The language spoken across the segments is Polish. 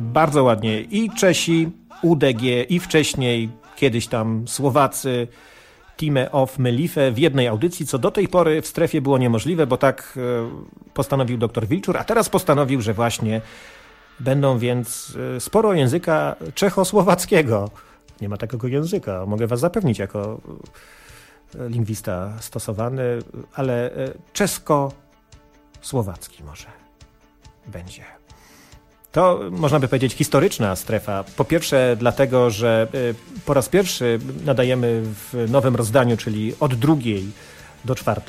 bardzo ładnie i Czesi, UDG i wcześniej kiedyś tam Słowacy, Time of Melife w jednej audycji, co do tej pory w strefie było niemożliwe, bo tak postanowił dr Wilczur, a teraz postanowił, że właśnie będą więc sporo języka czechosłowackiego. Nie ma takiego języka, mogę was zapewnić jako lingwista stosowany, ale czesko-słowacki może będzie. To można by powiedzieć historyczna strefa. Po pierwsze dlatego, że po raz pierwszy nadajemy w nowym rozdaniu, czyli od 2 do 4.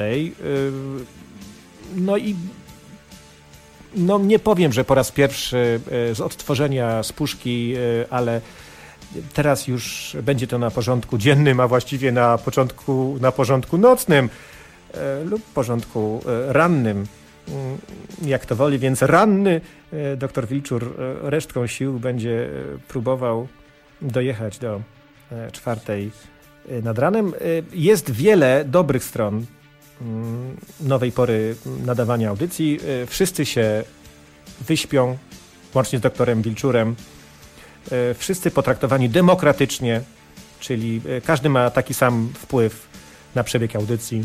No i nie powiem, że po raz pierwszy z odtworzenia z puszki, ale teraz już będzie to na porządku dziennym, a właściwie na porządku nocnym lub porządku rannym, jak to woli, więc ranny dr Wilczur resztką sił będzie próbował dojechać do 4 nad ranem. Jest wiele dobrych stron nowej pory nadawania audycji. Wszyscy się wyśpią, łącznie z doktorem Wilczurem. Wszyscy potraktowani demokratycznie, czyli każdy ma taki sam wpływ na przebieg audycji.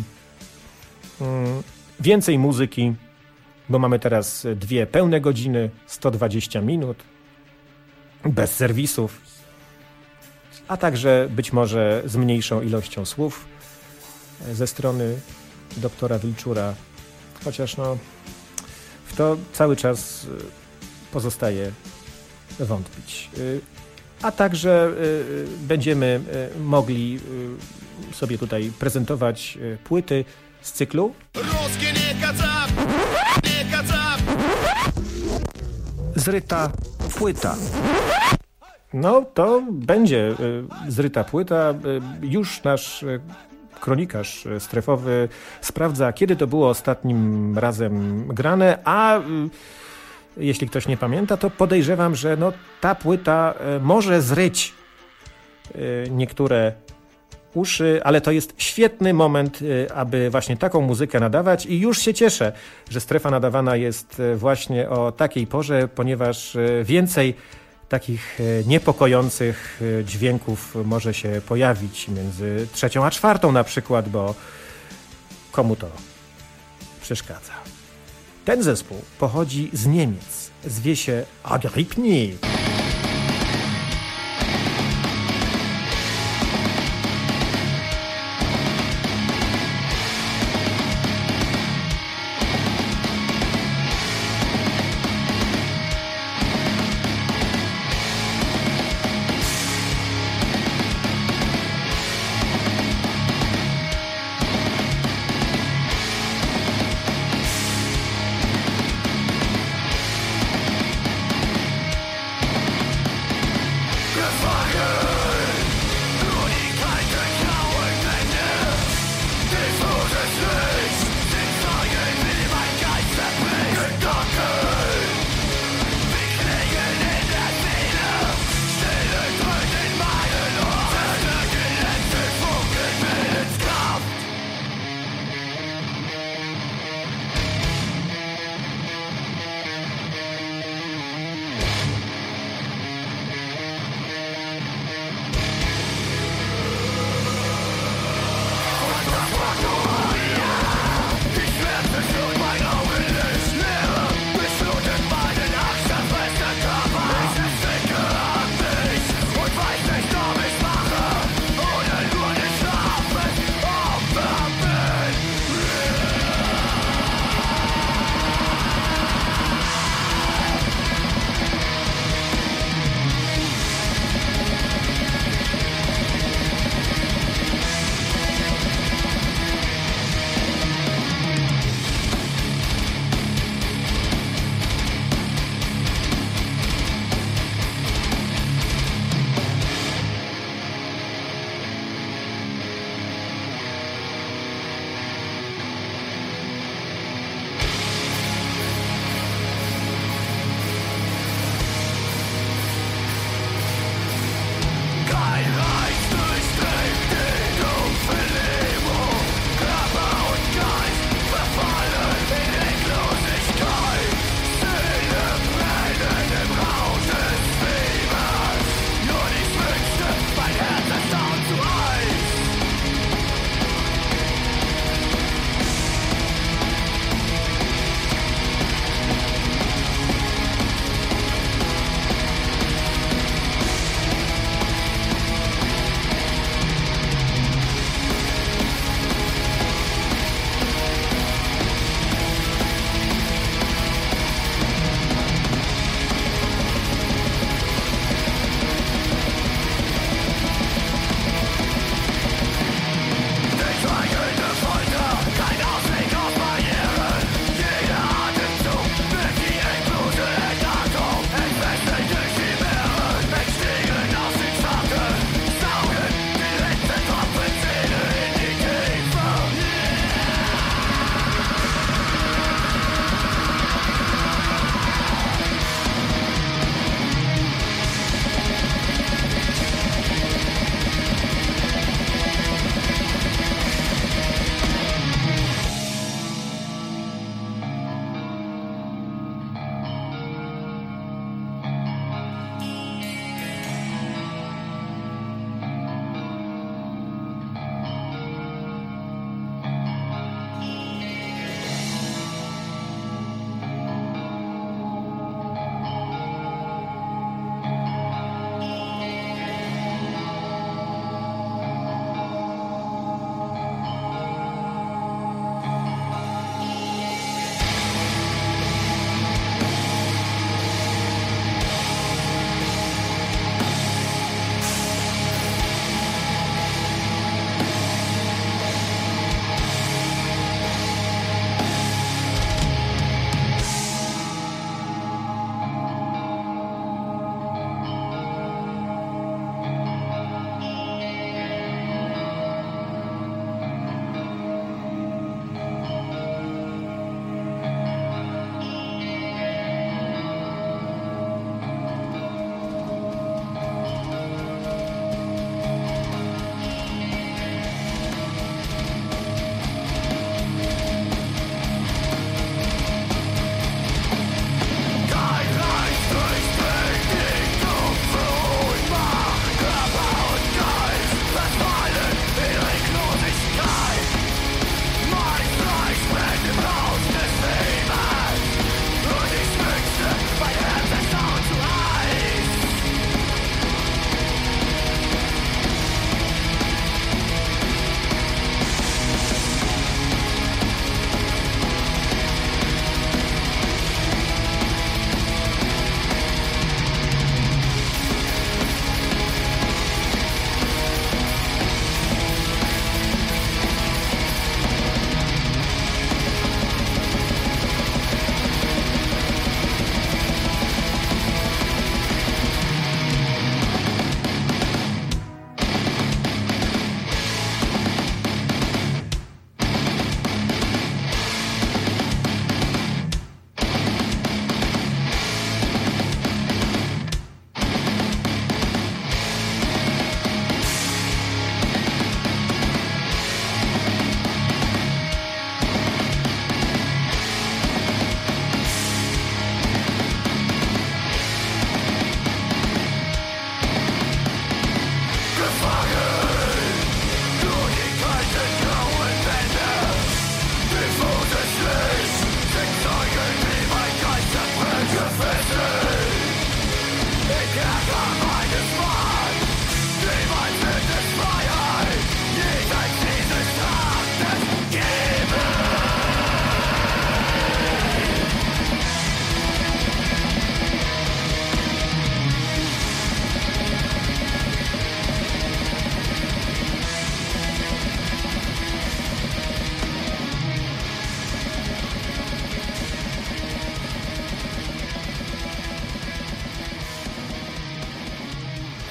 Więcej muzyki, bo mamy teraz 2 pełne godziny, 120 minut, bez serwisów, a także być może z mniejszą ilością słów ze strony doktora Wilczura, chociaż w to cały czas pozostaje wątpić. A także będziemy mogli sobie tutaj prezentować płyty z cyklu Zryta płyta. To będzie zryta płyta. Już nasz kronikarz strefowy sprawdza, kiedy to było ostatnim razem grane, a jeśli ktoś nie pamięta, to podejrzewam, że ta płyta może zryć niektóre uszy, ale to jest świetny moment, aby właśnie taką muzykę nadawać i już się cieszę, że strefa nadawana jest właśnie o takiej porze, ponieważ więcej takich niepokojących dźwięków może się pojawić między 3 a 4 na przykład, bo komu to przeszkadza. Ten zespół pochodzi z Niemiec, zwie się Agrippni.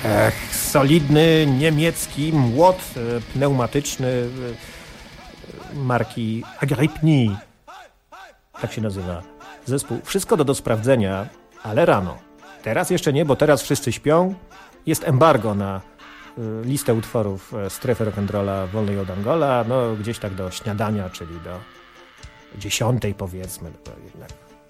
Solidny niemiecki młot pneumatyczny marki Agrypni. Tak się nazywa zespół. Wszystko do sprawdzenia, ale rano. Teraz jeszcze nie, bo teraz wszyscy śpią. Jest embargo na listę utworów Strefy Rock'n'Rolla wolnej od Angola. No gdzieś tak do śniadania, czyli do 10 powiedzmy. To jednak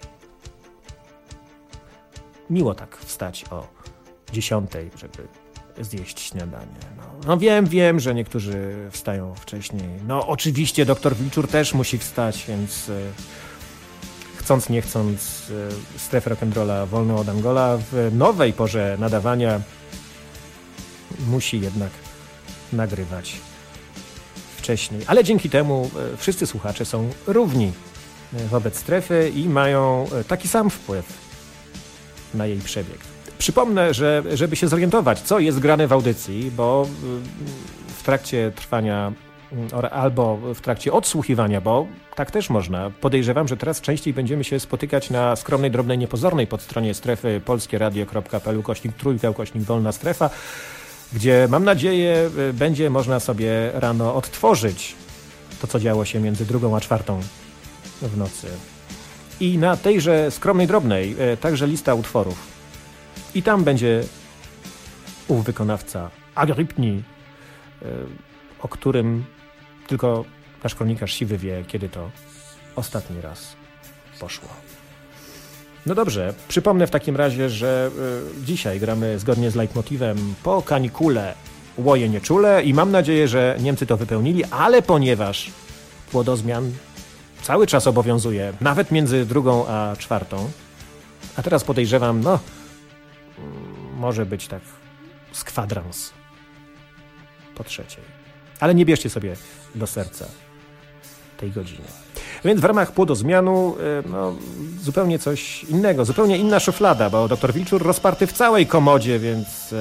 miło tak wstać o 10, żeby zjeść śniadanie. No wiem, że niektórzy wstają wcześniej. No oczywiście doktor Wilczur też musi wstać, więc chcąc nie chcąc Strefę Rock'n'Rolla wolną od Angola w nowej porze nadawania musi jednak nagrywać wcześniej. Ale dzięki temu wszyscy słuchacze są równi wobec Strefy i mają taki sam wpływ na jej przebieg. Przypomnę, że żeby się zorientować, co jest grane w audycji, bo w trakcie trwania albo w trakcie odsłuchiwania, bo tak też można. Podejrzewam, że teraz częściej będziemy się spotykać na skromnej, drobnej, niepozornej podstronie Strefy polskieradio.pl/wolna strefa, gdzie mam nadzieję będzie można sobie rano odtworzyć to, co działo się między 2 a 4 w nocy. I na tejże skromnej, drobnej także lista utworów. I tam będzie ów wykonawca Agrypni, o którym tylko nasz kronikarz siwy wie, kiedy to ostatni raz poszło. No dobrze, przypomnę w takim razie, że dzisiaj gramy zgodnie z leitmotivem po kanikule łoje nieczule i mam nadzieję, że Niemcy to wypełnili, ale ponieważ płodozmian cały czas obowiązuje, nawet między 2 a 4, a teraz podejrzewam, może być tak z kwadrans po 3. Ale nie bierzcie sobie do serca tej godziny. Więc w ramach płodozmianu zupełnie coś innego, zupełnie inna szuflada, bo doktor Wilczur rozparty w całej komodzie, więc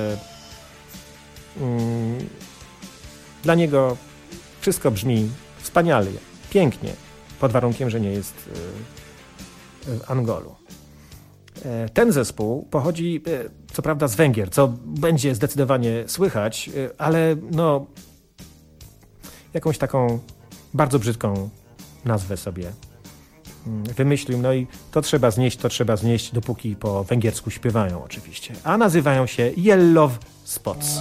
dla niego wszystko brzmi wspaniale, pięknie, pod warunkiem, że nie jest w Angolu. Ten zespół pochodzi, co prawda, z Węgier, co będzie zdecydowanie słychać, ale jakąś taką bardzo brzydką nazwę sobie wymyślił. No i to trzeba znieść, dopóki po węgiersku śpiewają oczywiście. A nazywają się Yellow Spots.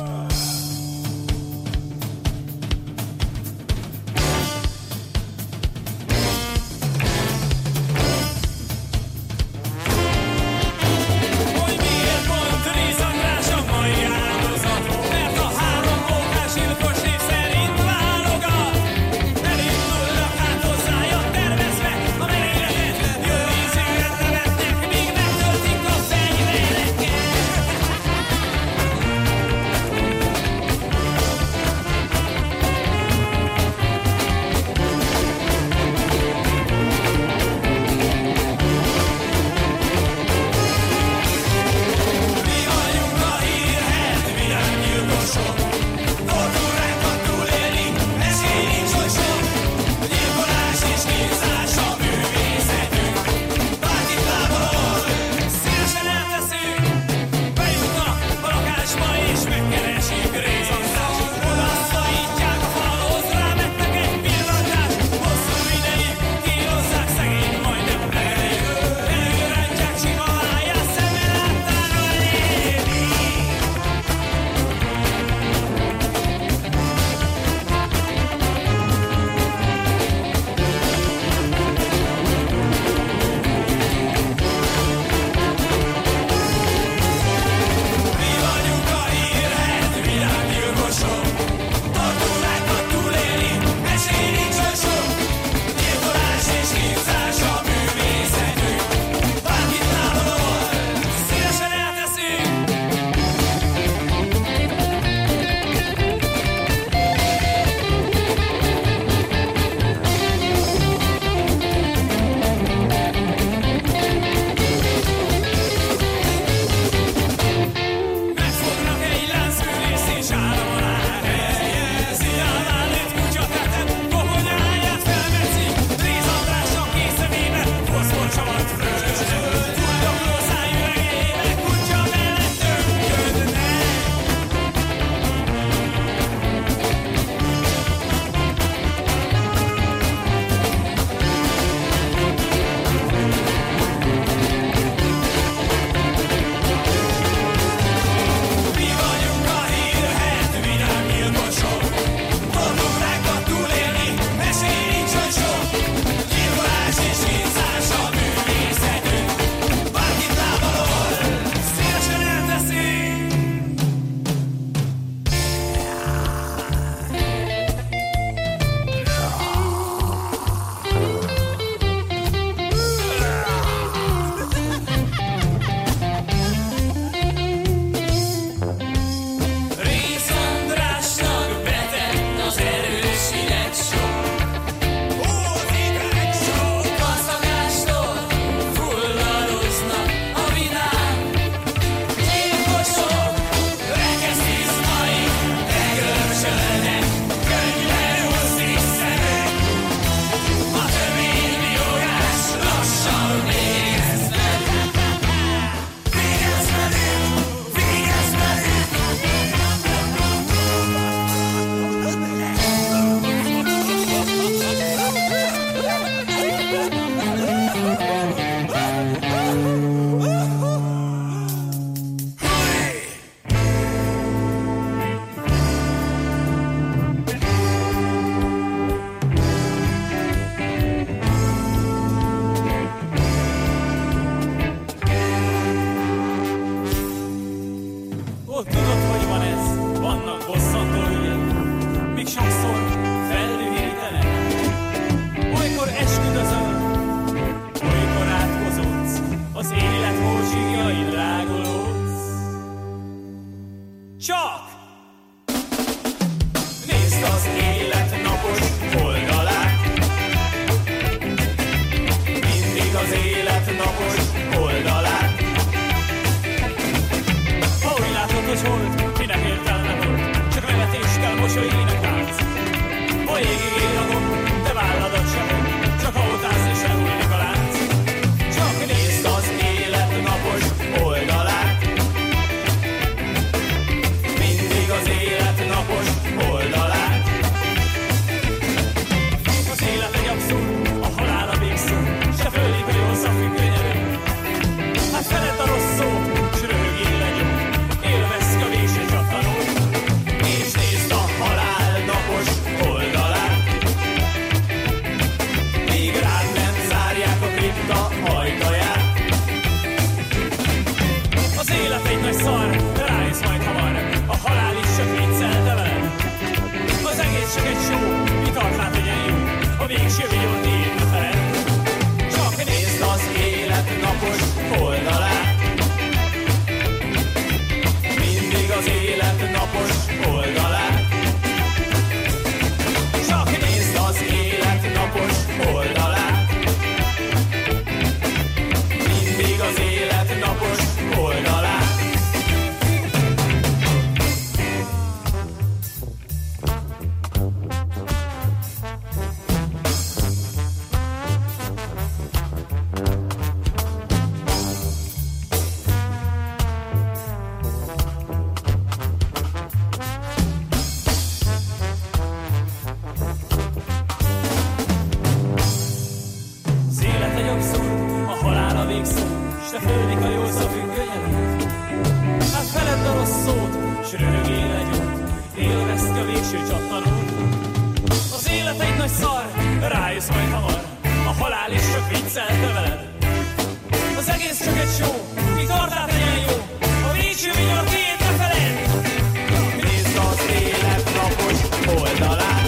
egyik szó, s te földik a jó szavünkönyelet. Hát feledd a rossz szót, s röhög életjót, élvezd a végső csattanót. Az élet egy nagy szar, rájössz majd hamar, a halál is csak viccelte veled. Az egész csak egy show, mi tartát legyen jó, a végső vigyel a kétre feled. Nézd az élet napos oldalát,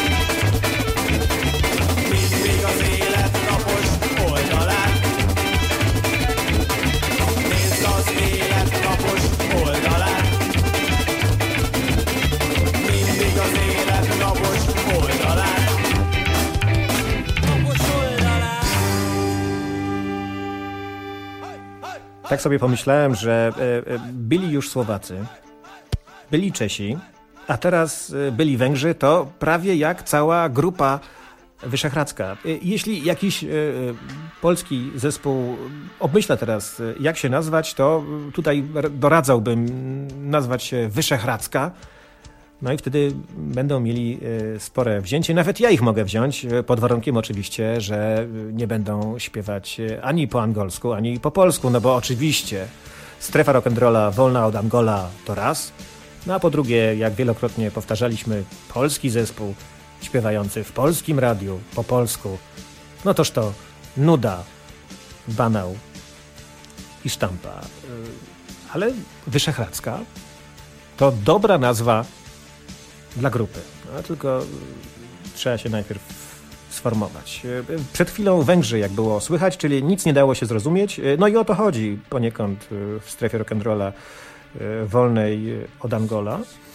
mindig az élet napos oldalát. Nézd az élet napos oldalát, mindig az élet napos oldalát. Napos oldalát. Tak sobie pomyślałem, że byli już Słowacy, byli Czesi, a teraz byli Węgrzy, to prawie jak cała grupa wyszehradzka. Jeśli jakiś polski zespół obmyśla teraz, jak się nazwać, to tutaj doradzałbym nazwać się Wyszehradzka. No i wtedy będą mieli spore wzięcie. Nawet ja ich mogę wziąć, pod warunkiem oczywiście, że nie będą śpiewać ani po angolsku, ani po polsku, no bo oczywiście strefa rock'n'rolla wolna od Angola to raz, no a po drugie, jak wielokrotnie powtarzaliśmy, polski zespół śpiewający w polskim radiu po polsku, no toż to nuda, banał i sztampa. Ale Wyszehradzka to dobra nazwa dla grupy, no, tylko trzeba się najpierw sformować. Przed chwilą Węgrzy, jak było słychać, czyli nic nie dało się zrozumieć, no i o to chodzi poniekąd w strefie rock'n'rolla wolnej od Angola,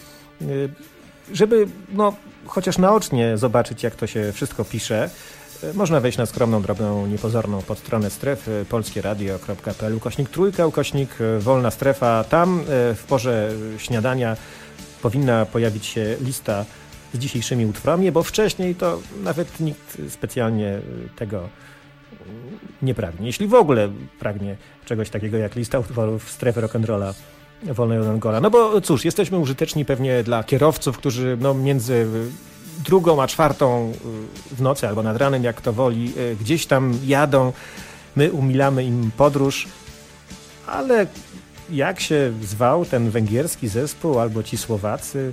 żeby chociaż naocznie zobaczyć, jak to się wszystko pisze. Można wejść na skromną, drobną, niepozorną podstronę strefy polskieradio.pl /3/wolna strefa. Tam w porze śniadania powinna pojawić się lista z dzisiejszymi utworami, bo wcześniej to nawet nikt specjalnie tego nie pragnie. Jeśli w ogóle pragnie czegoś takiego jak lista utworów strefy rock'n'rolla wolnej od Angola. No bo cóż, jesteśmy użyteczni pewnie dla kierowców, którzy między 2 a 4 w nocy albo nad ranem, jak to woli, gdzieś tam jadą. My umilamy im podróż, ale jak się zwał ten węgierski zespół, albo ci Słowacy,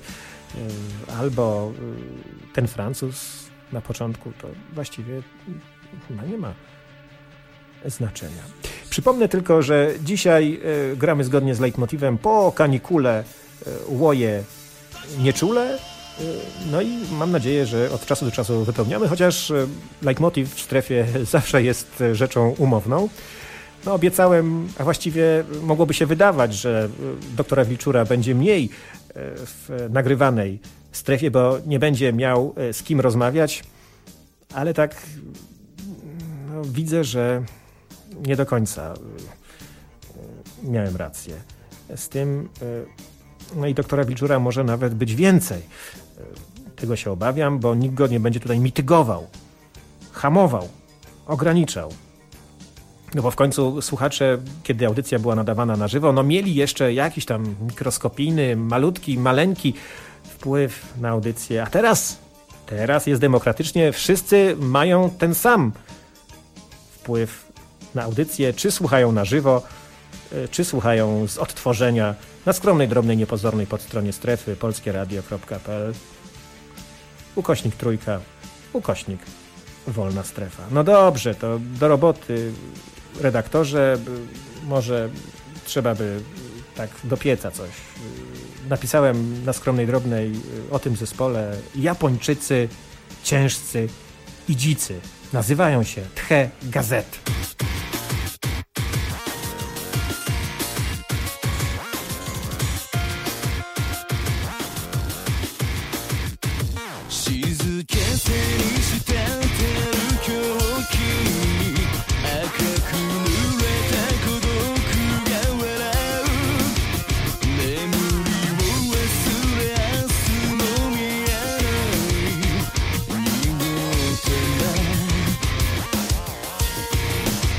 albo ten Francuz na początku, to właściwie chyba nie ma znaczenia. Przypomnę tylko, że dzisiaj gramy zgodnie z leitmotivem po kanikule łoje nieczule. No i mam nadzieję, że od czasu do czasu wypełniamy, chociaż leitmotiv w strefie zawsze jest rzeczą umowną. No obiecałem, a właściwie mogłoby się wydawać, że doktora Wilczura będzie mniej w nagrywanej strefie, bo nie będzie miał z kim rozmawiać, ale tak widzę, że nie do końca miałem rację z tym. No i doktora Wilczura może nawet być więcej. Tego się obawiam, bo nikt go nie będzie tutaj mitygował, hamował, ograniczał. No bo w końcu słuchacze, kiedy audycja była nadawana na żywo, mieli jeszcze jakiś tam mikroskopijny, malutki, maleńki wpływ na audycję. A teraz jest demokratycznie, wszyscy mają ten sam wpływ na audycję, czy słuchają na żywo, czy słuchają z odtworzenia na skromnej, drobnej, niepozornej podstronie strefy polskieradio.pl /3/ wolna strefa. No dobrze, to do roboty, redaktorze. Może trzeba by tak do pieca coś. Napisałem na skromnej, drobnej o tym zespole. Japończycy, ciężcy i dzicy. Nazywają się Tche Gazette. 「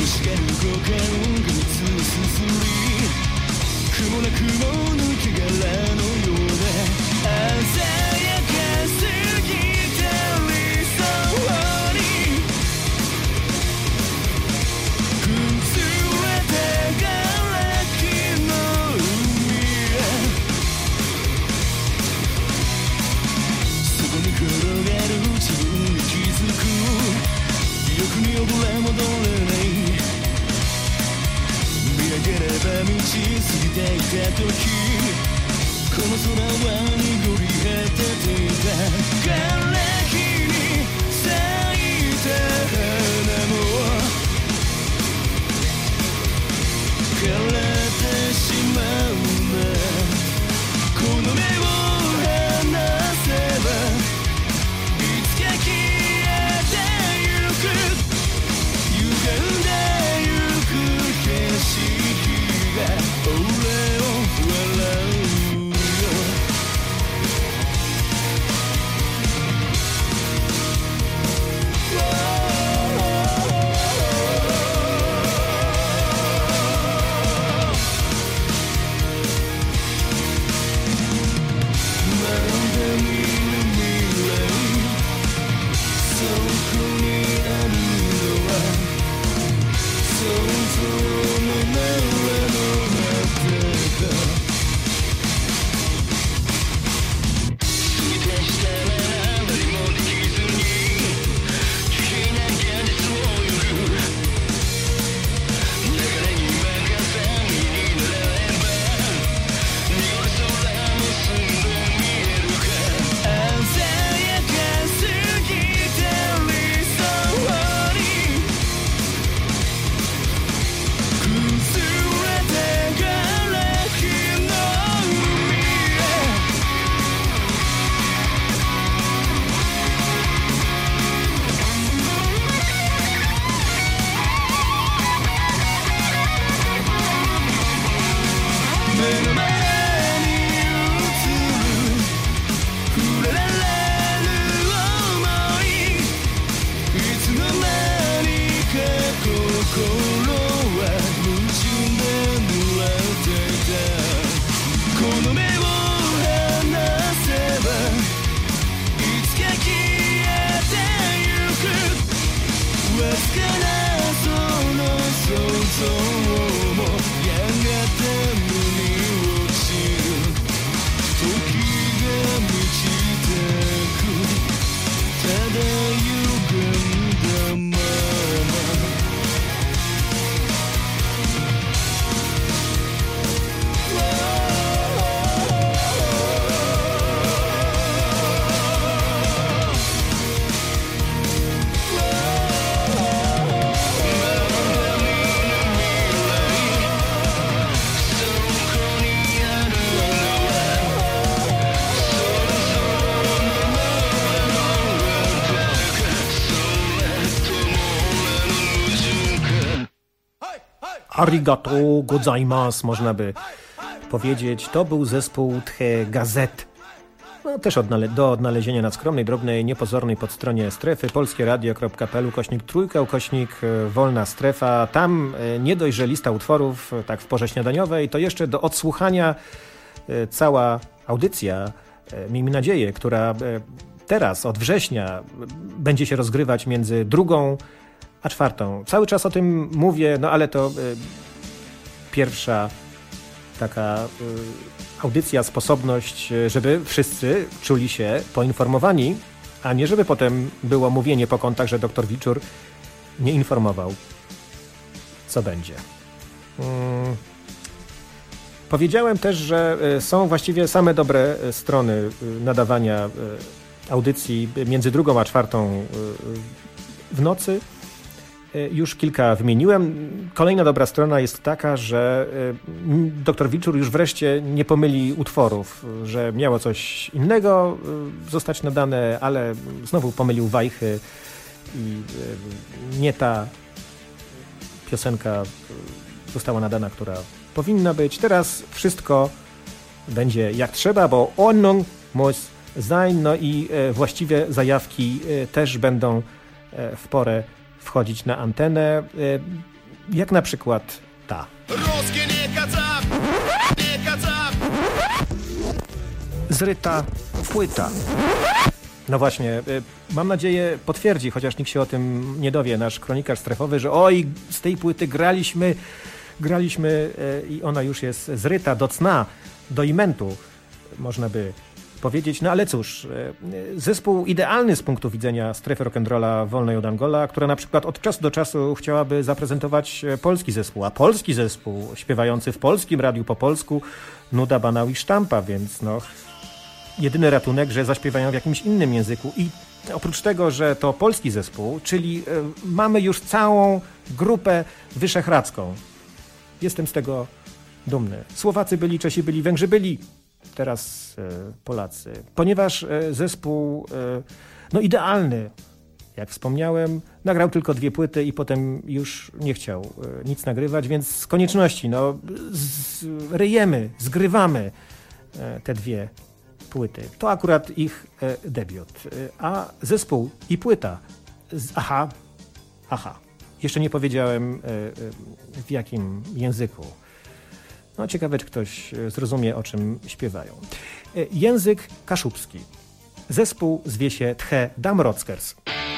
Arigato gozaimasu, można by powiedzieć. To był zespół Tche Gazette. No, też do odnalezienia na skromnej, drobnej, niepozornej podstronie strefy polskieradio.pl/trójka/wolna strefa. Tam nie dość, że lista utworów tak w porze śniadaniowej, to jeszcze do odsłuchania cała audycja, miejmy nadzieję, która teraz od września będzie się rozgrywać między 2. a 4. Cały czas o tym mówię, no ale to pierwsza taka audycja, sposobność, żeby wszyscy czuli się poinformowani, a nie żeby potem było mówienie po kątach, że dr Wieczór nie informował, co będzie. Powiedziałem też, że są właściwie same dobre strony nadawania audycji między 2. a 4. w nocy. Już kilka wymieniłem. Kolejna dobra strona jest taka, że dr Wieczór już wreszcie nie pomyli utworów, że miało coś innego zostać nadane, ale znowu pomylił wajchy i nie ta piosenka została nadana, która powinna być. Teraz wszystko będzie jak trzeba, bo Ordnung muss sein, no i właściwie zajawki też będą w porę wchodzić na antenę. Jak na przykład ta. Zryta płyta. No właśnie, mam nadzieję potwierdzi, chociaż nikt się o tym nie dowie, nasz kronikarz strefowy, że oj, z tej płyty graliśmy i ona już jest zryta do cna, do imentu, można by powiedzieć. No ale cóż, zespół idealny z punktu widzenia strefy rock'n'rolla wolnej od Angola, która na przykład od czasu do czasu chciałaby zaprezentować polski zespół, a polski zespół śpiewający w polskim radiu po polsku, nuda, banał i sztampa, więc no jedyny ratunek, że zaśpiewają w jakimś innym języku. I oprócz tego, że to polski zespół, czyli mamy już całą grupę wyszehradzką. Jestem z tego dumny. Słowacy byli, Czesi byli, Węgrzy byli, teraz Polacy. Ponieważ zespół no idealny, jak wspomniałem, nagrał tylko 2 płyty i potem już nie chciał nic nagrywać, więc z konieczności ryjemy, zgrywamy te 2 płyty. To akurat ich debiut. A zespół i płyta Aha. Jeszcze nie powiedziałem w jakim języku. No ciekawe, czy ktoś zrozumie, o czym śpiewają. Język kaszubski. Zespół zwie się Tche Damrockers.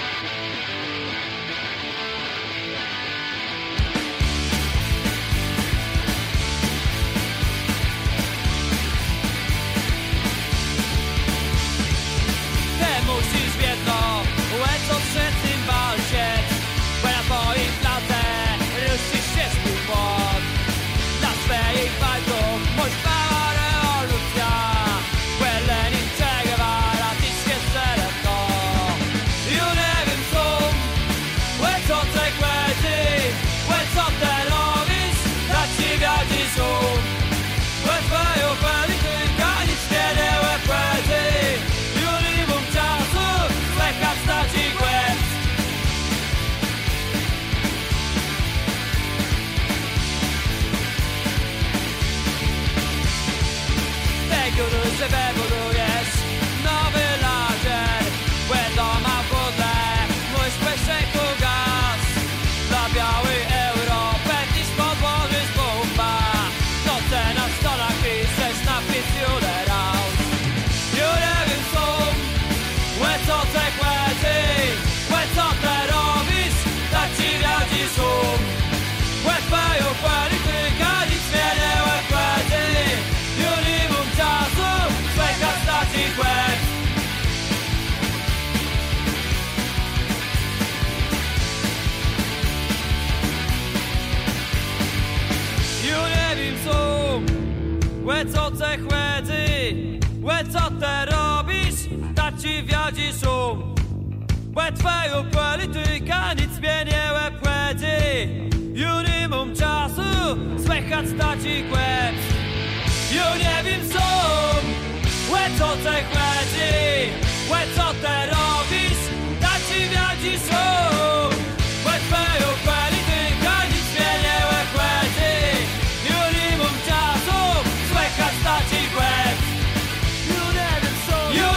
Co te chłedzy, co te robisz, ta ci wiodzi szum. Łe twoją polityka nic mnie nie łepłedzi. Ju nie mam czasu, słychać ta ci kłep. Ju nie wiem co, co te chłedzy, co te robisz, ta ci wiodzi szum. Łe twoją polityka nic mnie nie łepłedzi. Ju nie mam czasu, słychać ta ci kłep. Ju nie wiem co,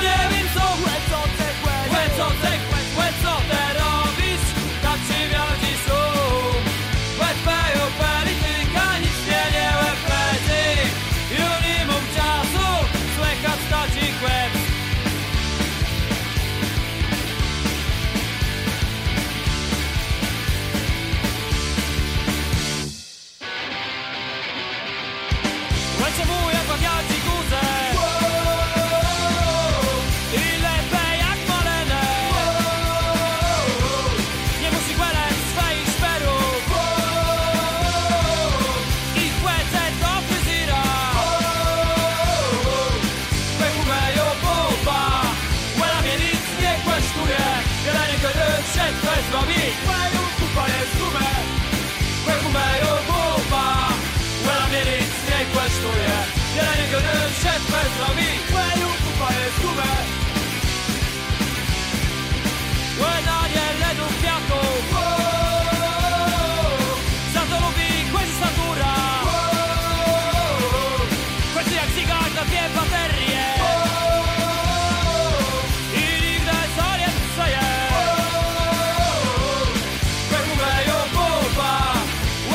co te robisz, ta ci wiodzi szum. Łe twoją polityka nic mnie nie łepłedzi. Ju nie mam czasu, słychać ta ci kłep. Łecie mu jak wawiaci górze i lepę jak malene. Nie musi głeleć swoich szperów i chłece do fryzjera. Wykumeją buba, łela mnie nic nie kosztuje. Jelenie kiedy wszystko zrobi, twoją kupa jest gumę. Wykumeją buba, łela mnie nic nie kosztuje. Jelenie kiedy wszystko zrobi, twoją kupa jest gumę. Łedanie ledu kwiatów, za to lubi chłedzić natura. Chłedzi jak zigak na 2 baterie i nigdy co nie psuje. Wykumeją buba,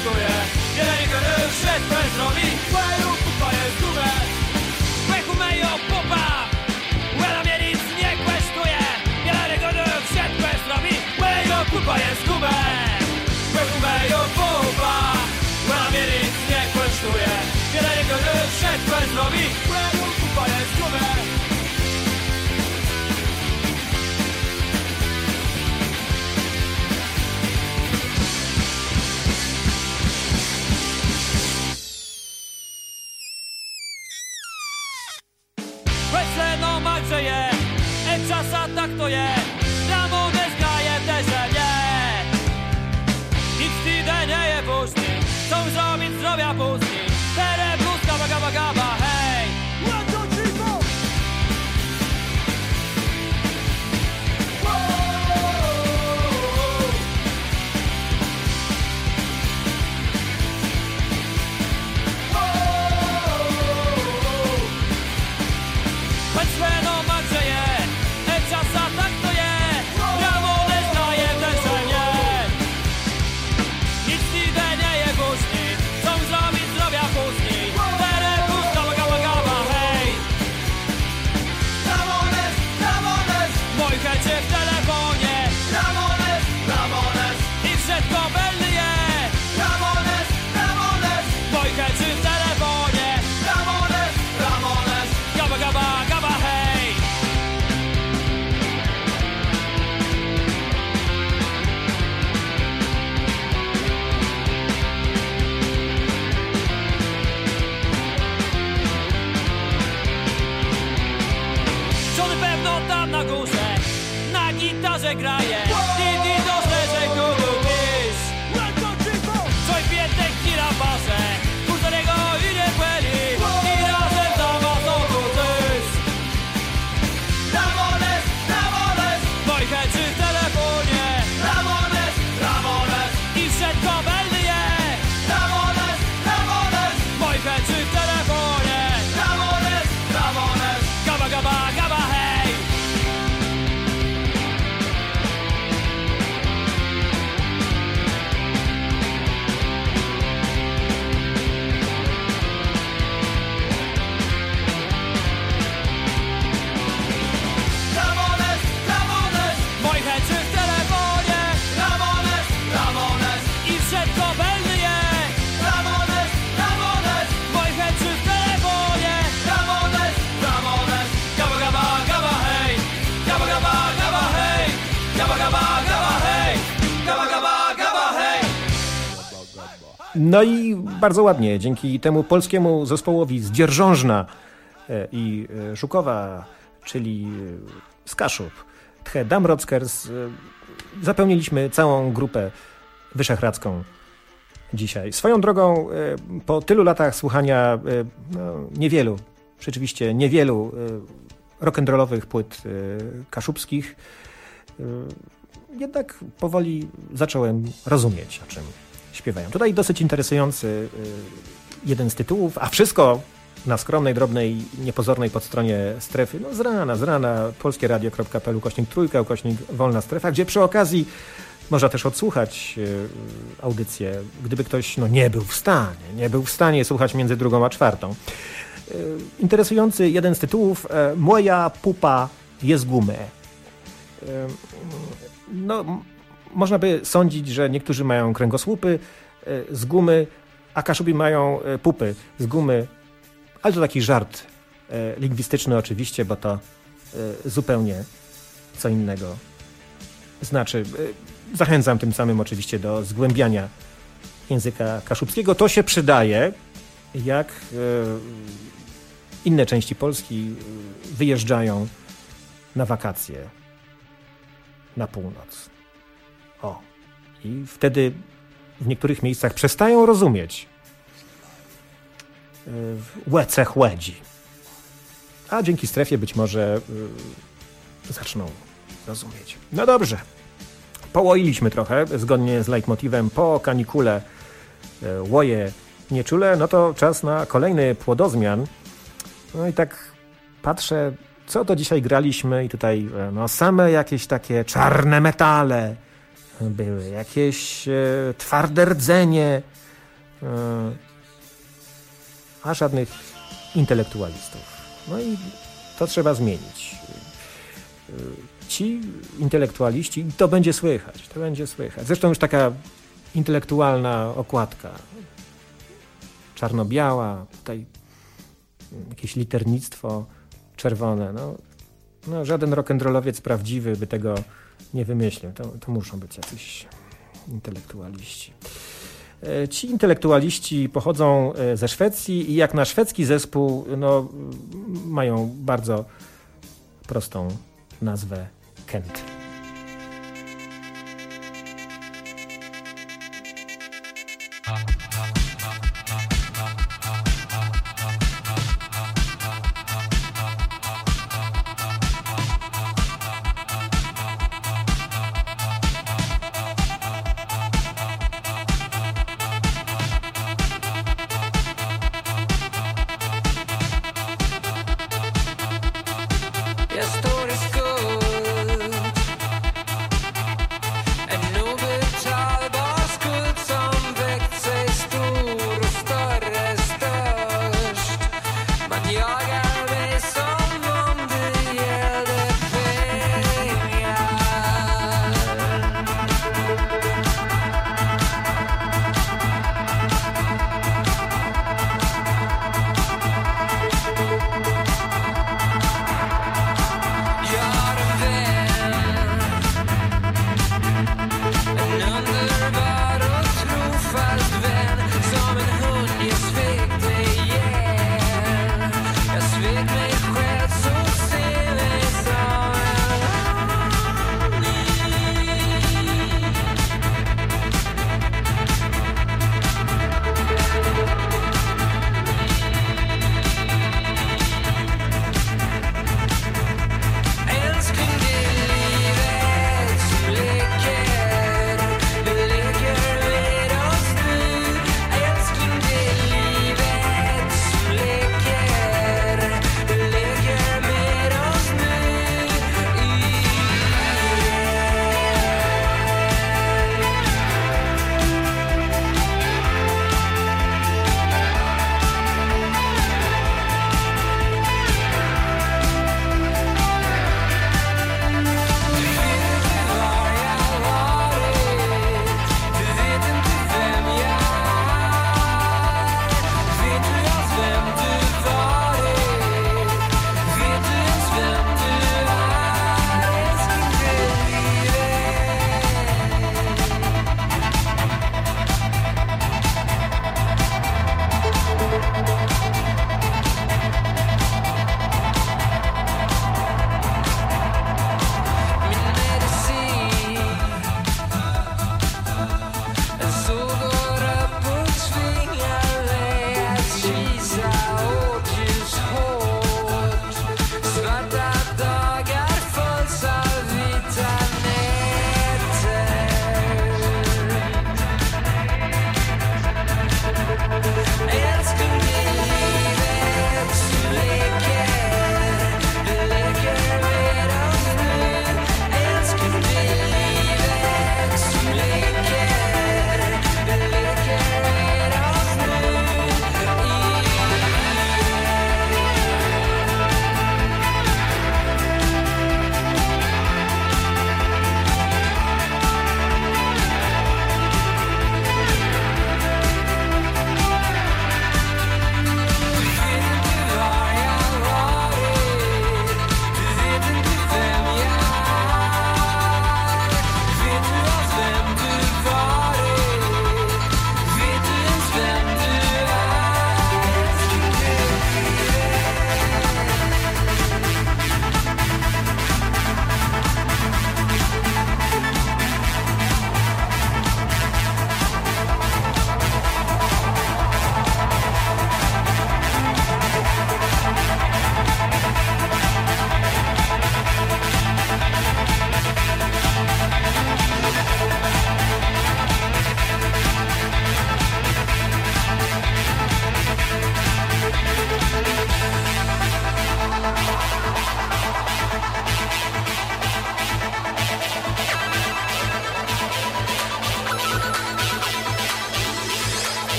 kosztuje. Jeden korytarz szedł bez robi, łeju pupa jest gumę. Łechu mejo pupa, łela mnie nic nie kosztuje. Jeden korytarz szedł bez robi, łeju pupa jest gumę. Łechu mejo pupa, łela mnie nic nie kosztuje. Jeden korytarz szedł bez robi, łeju pupa jest gumę. Weselno magrzeje, czasa tak to je. Ramones graje w derzenie. Nic tyle nie je puszczy, chcą zrobić zdrowia pusti. Tere plus gaba gaba gaba, hej. One, two, three, four. Weselno magrzeje, czasa tak to je. Ramones graje w derzenie. Nic tyle nie je puszczy, chcą zrobić zdrowia pusti. Tere plus gaba gaba gaba, hej. Ramones, Ramones, mój chęcie w telefonie. Ramones, Ramones, i wszystko belnie. Ramones, Ramones, mój chęcie w telefonie. Ramones, Ramones, gaba gaba gaba, hej. Żony pewno tam na górze na gitarze graje. Didi doszle, że kudu pisz. Coś piętek ci na barze, kurtorego i nie płeli. I razem to ma znowu tyś. Ramones, Ramones, mój chęci w telefonie. Ramones, Ramones, i wszystko belnie. Ramones, Ramones, mój chęci w telefonie. Ramones, Ramones, gaba gaba gaba, hej. Ramones, Ramones, mój chęci w telefonie. Ramones, Ramones, i wszystko belnie. Ramones, Ramones, mój chęci w telefonie. Ramones, Ramones, gaba gaba gaba, hej. Gaba gaba gaba, hej. Gaba gaba gaba, hej. Gaba gaba gaba, hej. No i bardzo ładnie, dzięki temu polskiemu zespołowi z Dzierżążna i Żukowa, czyli z Kaszub, Tche Damrockers, zapełniliśmy całą grupę wyszehradzką dzisiaj. Swoją drogą, po tylu latach słuchania niewielu, rzeczywiście niewielu rock'n'rollowych płyt kaszubskich, jednak powoli zacząłem rozumieć, o czym śpiewają. Tutaj dosyć interesujący jeden z tytułów, a wszystko na skromnej, drobnej, niepozornej podstronie strefy, no z rana, polskieradio.pl/3/wolna strefa, gdzie przy okazji można też odsłuchać audycję, gdyby ktoś nie był w stanie słuchać między 2 a 4. Interesujący jeden z tytułów, Moja pupa jest gumę. No, można by sądzić, że niektórzy mają kręgosłupy z gumy, a Kaszubi mają pupy z gumy, ale to taki żart lingwistyczny oczywiście, bo to zupełnie co innego znaczy. Zachęcam tym samym oczywiście do zgłębiania języka kaszubskiego. To się przydaje, jak inne części Polski wyjeżdżają na wakacje na północ. I wtedy w niektórych miejscach przestają rozumieć łece chłedzi. A dzięki strefie być może zaczną rozumieć. No dobrze. Połoiliśmy trochę, zgodnie z leitmotivem po kanikule łoje nieczule, no to czas na kolejny płodozmian. No i tak patrzę, co to dzisiaj graliśmy i tutaj same jakieś takie czarne metale były, jakieś twarde rdzenie, a żadnych intelektualistów. No i to trzeba zmienić. Ci intelektualiści, to będzie słychać, to będzie słychać. Zresztą już taka intelektualna okładka, czarno-biała, tutaj jakieś liternictwo czerwone. No, żaden rock'n'rollowiec prawdziwy by tego nie wymyślił. To muszą być jacyś intelektualiści. Ci intelektualiści pochodzą ze Szwecji i jak na szwedzki zespół mają bardzo prostą nazwę Kent. Your story's good,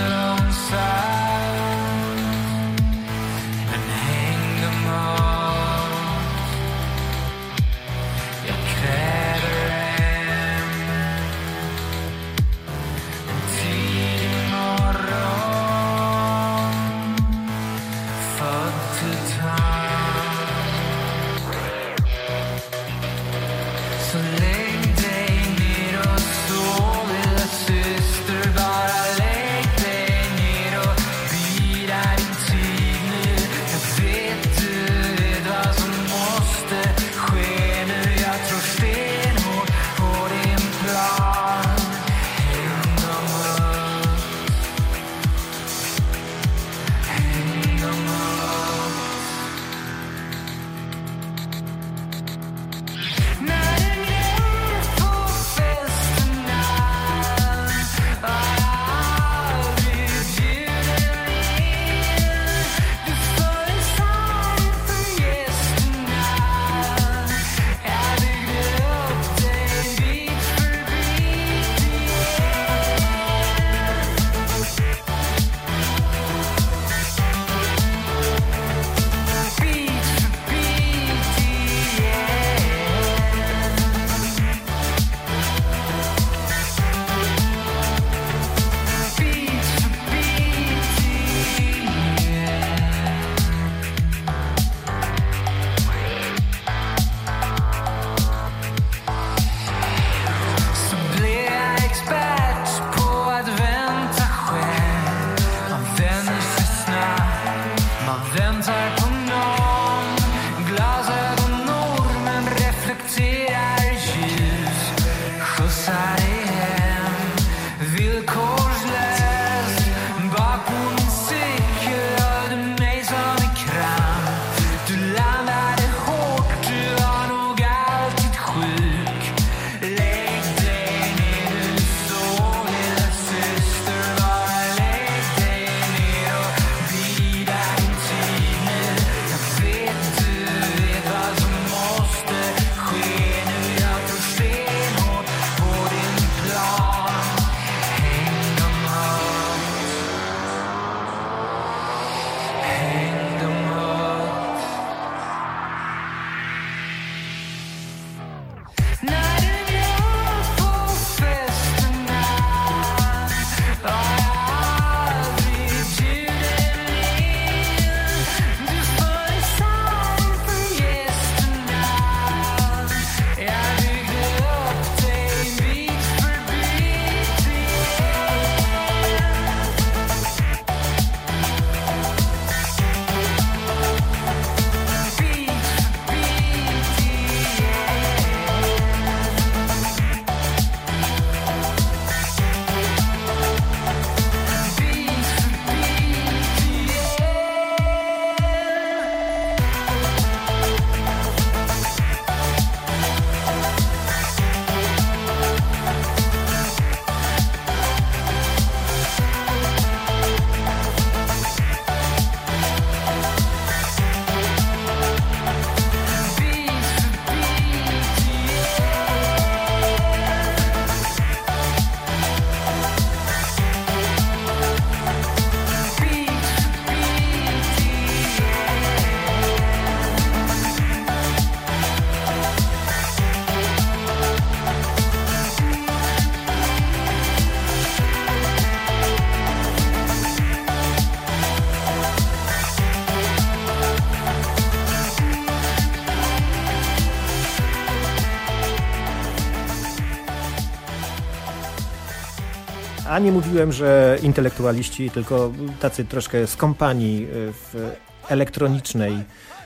A nie mówiłem, że intelektualiści, tylko tacy troszkę skąpani w elektronicznej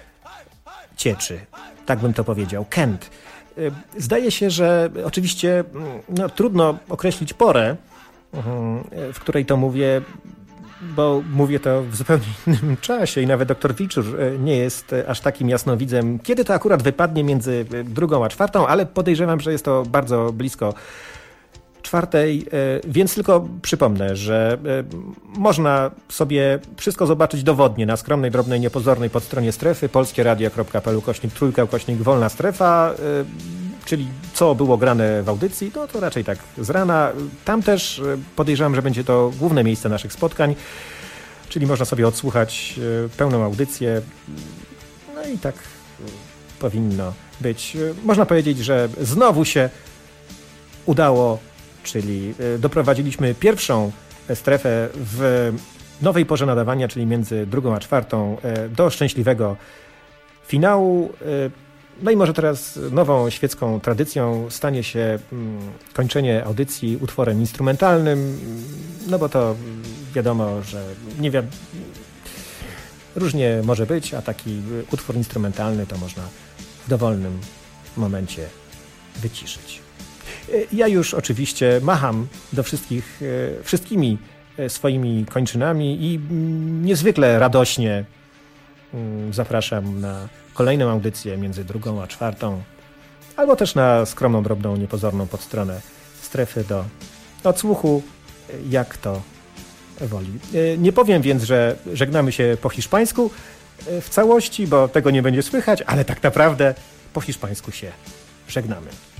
cieczy. Tak bym to powiedział. Kent. Zdaje się, że oczywiście trudno określić porę, w której to mówię, bo mówię to w zupełnie innym czasie i nawet dr Wilczur nie jest aż takim jasnowidzem, kiedy to akurat wypadnie między 2 a 4, ale podejrzewam, że jest to bardzo blisko 4, więc tylko przypomnę, że można sobie wszystko zobaczyć dowodnie na skromnej, drobnej, niepozornej podstronie strefy polskieradio.pl /3 /wolna strefa, czyli co było grane w audycji, no to raczej tak z rana. Tam też podejrzewam, że będzie to główne miejsce naszych spotkań, czyli można sobie odsłuchać pełną audycję. No i tak powinno być. Można powiedzieć, że znowu się udało, czyli doprowadziliśmy pierwszą strefę w nowej porze nadawania, czyli między 2 a 4, do szczęśliwego finału. No i może teraz nową świecką tradycją stanie się kończenie audycji utworem instrumentalnym, no bo to wiadomo, że różnie może być, a taki utwór instrumentalny to można w dowolnym momencie wyciszyć. Ja już oczywiście macham do wszystkimi swoimi kończynami i niezwykle radośnie zapraszam na kolejną audycję między 2 a 4, albo też na skromną, drobną, niepozorną podstronę strefy do odsłuchu, jak to woli. Nie powiem więc, że żegnamy się po hiszpańsku w całości, bo tego nie będzie słychać, ale tak naprawdę po hiszpańsku się żegnamy.